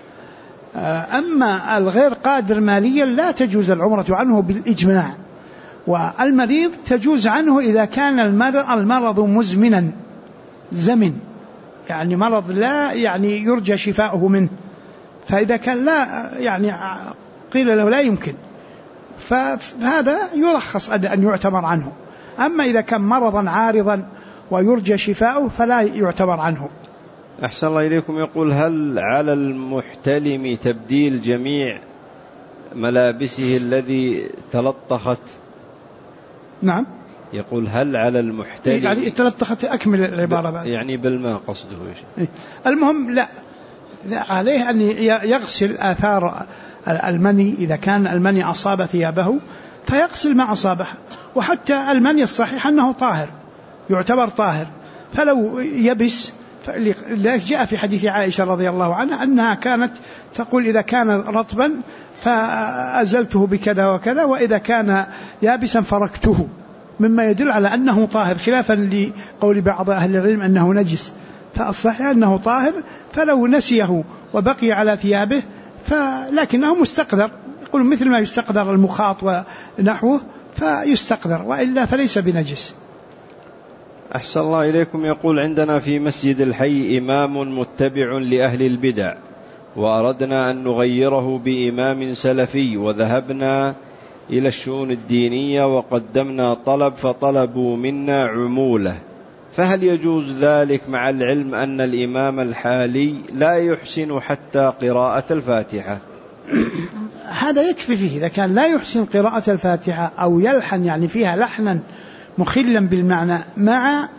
أما الغير قادر ماليا لا تجوز العمرة عنه بالإجماع، والمريض تجوز عنه إذا كان المرض مزمنا زمن، يعني مرض لا يعني يرجى شفاؤه منه، فإذا كان لا يعني قيل له لا يمكن فهذا يرخص أن يعتبر عنه. أما إذا كان مرضا عارضا ويرجى شفاؤه فلا يعتبر عنه. أحسن الله إليكم. يقول هل على المحتلم تبديل جميع ملابسه الذي تلطخت؟ نعم، يقول هل على المحتلم يعني تلطخت، أكمل العبارة بعد. يعني بالماء قصده إيش؟ المهم لا عليه أن يغسل آثار المني، إذا كان المني أصاب ثيابه فيغسل ما أصابه، وحتى المني الصحيح أنه طاهر يعتبر طاهر، فلو يبس جاء في حديث عائشة رضي الله عنها أنها كانت تقول إذا كان رطبا فأزلته بكذا وكذا، وإذا كان يابسا فركته، مما يدل على أنه طاهر، خلافا لقول بعض أهل العلم أنه نجس، فالصحيح أنه طاهر، فلو نسيه وبقي على ثيابه لكنه مستقذر، يقول مثل ما يستقذر المخاط ونحوه فيستقذر، وإلا فليس بنجس. أحسن الله إليكم. يقول عندنا في مسجد الحي إمام متبع لأهل البدع، وأردنا أن نغيره بإمام سلفي، وذهبنا إلى الشؤون الدينية وقدمنا طلب فطلبوا منا عمولة، فهل يجوز ذلك مع العلم أن الإمام الحالي لا يحسن حتى قراءة الفاتحة؟ هذا يكفي فيه، إذا كان لا يحسن قراءة الفاتحة أو يلحن يعني فيها لحنا مخلا بالمعنى مع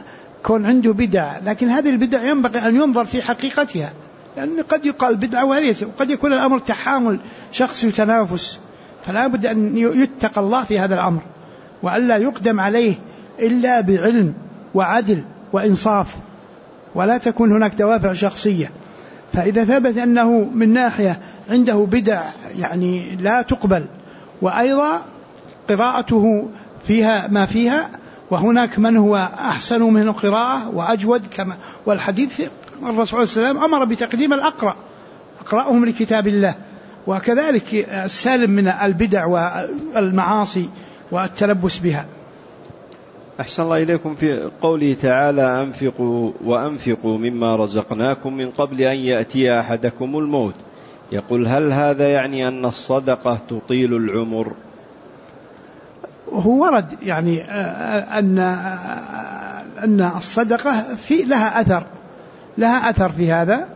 كون عنده بدع، لكن هذه البدع ينبغي أن ينظر في حقيقتها، لأن قد يقال بدعة وليس، وقد يكون الأمر تحامل شخصي وتنافس، فلا بد أن يتقى الله في هذا الأمر، وألا يقدم عليه إلا بعلم وعدل وإنصاف، ولا تكون هناك دوافع شخصية. فإذا ثبت أنه من ناحية عنده بدع يعني لا تقبل، وأيضا قراءته فيها ما فيها، وهناك من هو أحسن منه قراءة وأجود، كما والحديث الرسول صلى الله عليه وسلم أمر بتقديم أقرأهم لكتاب الله، وكذلك السالم من البدع والمعاصي والتلبس بها. أحسن الله إليكم. في قوله تعالى وأنفقوا مما رزقناكم من قبل أن يأتي أحدكم الموت، يقول هل هذا يعني أن الصدقة تطيل العمر؟ هو ورد يعني أن الصدقة لها أثر في هذا،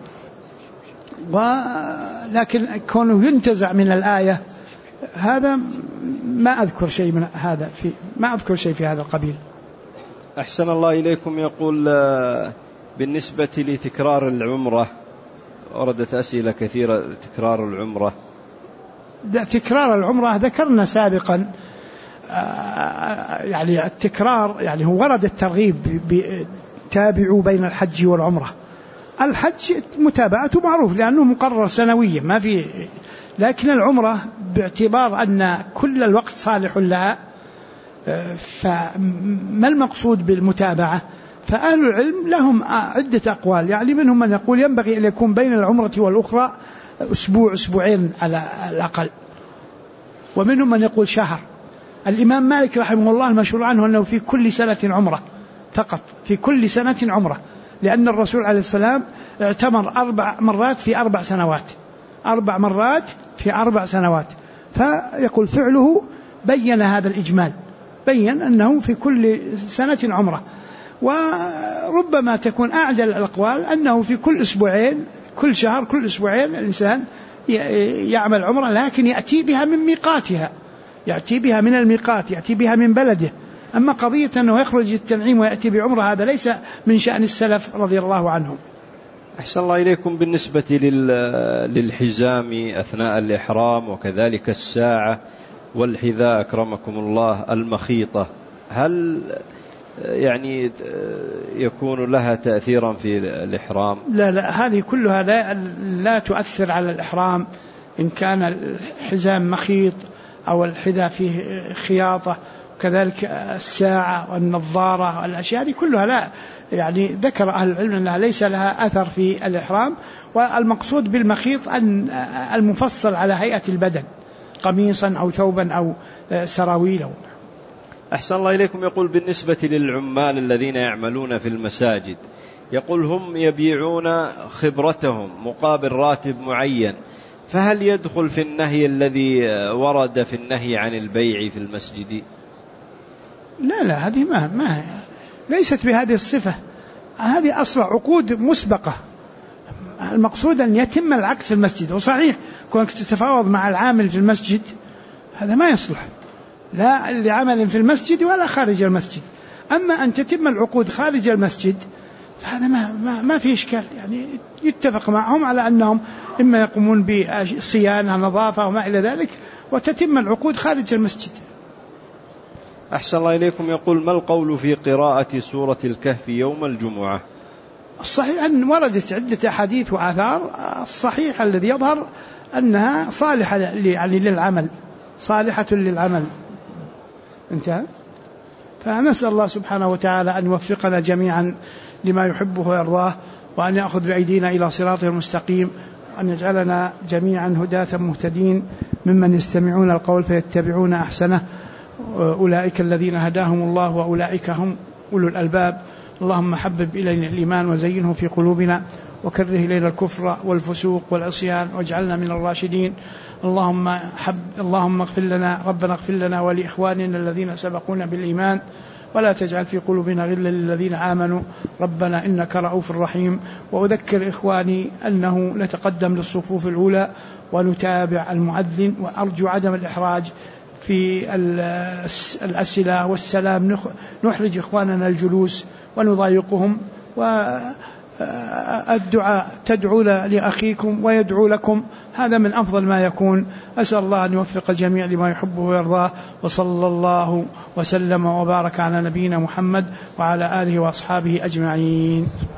ولكن كونه ينتزع من الآية هذا ما أذكر شيء في هذا القبيل. أحسن الله إليكم. يقول بالنسبة لتكرار العمرة، وردت أسئلة كثيرة تكرار العمرة. تكرار العمرة ذكرنا سابقا، يعني التكرار يعني هو ورد الترغيب تابعوا بين الحج والعمرة. الحج متابعته معروف لأنه مقرر سنويا ما في، لكن العمرة باعتبار أن كل الوقت صالح لها، فما المقصود بالمتابعة؟ فأهل العلم لهم عدة أقوال، يعني منهم من يقول ينبغي أن يكون بين العمرة والأخرى أسبوعين على الأقل، ومنهم من يقول شهر. الإمام مالك رحمه الله المشهور عنه أنه في كل سنة عمرة فقط، في كل سنة عمرة، لأن الرسول عليه السلام اعتمر 4 مرات في 4 سنوات، 4 مرات في 4 سنوات، فيقول فعله بين هذا الإجمال، بين أنه في كل سنة عمرة. وربما تكون أعدل الأقوال أنه في كل أسبوعين، كل شهر، كل أسبوعين الإنسان يعمل عمرة، لكن يأتي بها من ميقاتها، يأتي بها من الميقات، يأتي بها من بلده. أما قضية أنه يخرج التنعيم ويأتي بعمرة هذا ليس من شأن السلف رضي الله عنهم. أحسن الله إليكم. بالنسبة للحزام أثناء الإحرام، وكذلك الساعة والحذاء أكرمكم الله، المخيطة، هل يعني يكون لها تأثيرا في الإحرام؟ لا، هذه كلها لا تؤثر على الإحرام، إن كان الحزام مخيط أو الحذاء فيه خياطة، وكذلك الساعة والنظارة والأشياء هذه كلها لا، يعني ذكر أهل العلم أنها ليس لها أثر في الإحرام. والمقصود بالمخيط أن المفصل على هيئة البدن، قميصا أو ثوبا أو سراويل. أحسن الله إليكم. يقول بالنسبة للعمال الذين يعملون في المساجد، يقول هم يبيعون خبرتهم مقابل راتب معين، فهل يدخل في النهي الذي ورد في النهي عن البيع في المسجد؟ لا، هذه ما ليست بهذه الصفة، هذه أصلا عقود مسبقة، المقصود أن يتم العقد في المسجد. وصحيح كونك تتفاوض مع العامل في المسجد هذا ما يصلح، لا لعمل في المسجد ولا خارج المسجد. أما أن تتم العقود خارج المسجد فهذا ما في إشكال، يعني يتفق معهم على أنهم إما يقومون بصيانة نظافة وما إلى ذلك، وتتم العقود خارج المسجد. أحسن الله إليكم. يقول ما القول في قراءة سورة الكهف يوم الجمعة؟ الصحيح أن وردت عدة أحاديث وآثار، الصحيح الذي يظهر أنها صالحة يعني للعمل، صالحة للعمل. انتهى. فنسأل الله سبحانه وتعالى أن يوفقنا جميعا لما يحبه ويرضاه، وأن يأخذ بأيدينا إلى صراطه المستقيم، أن يجعلنا جميعا هداة مهتدين ممن يستمعون القول فيتبعون أحسنه، أولئك الذين هداهم الله وأولئك هم أولو الألباب. اللهم حبب إلينا الإيمان وزينه في قلوبنا، وكره إلينا الكفر والفسوق والعصيان واجعلنا من الراشدين. اللهم اغفر لنا، ربنا اغفر لنا ولإخواننا الذين سبقونا بالإيمان، ولا تجعل في قلوبنا غلا للذين آمنوا ربنا إنك رؤوف رحيم. وأذكر إخواني أنه نتقدم للصفوف الأولى ونتابع المؤذن، وأرجو عدم الإحراج في الأسئلة والسلام نحرج إخواننا الجلوس ونضايقهم، والدعاء تدعو لأخيكم ويدعو لكم، هذا من أفضل ما يكون. أسأل الله أن يوفق الجميع لما يحبه ويرضاه، وصلى الله وسلم وبارك على نبينا محمد وعلى آله وأصحابه أجمعين.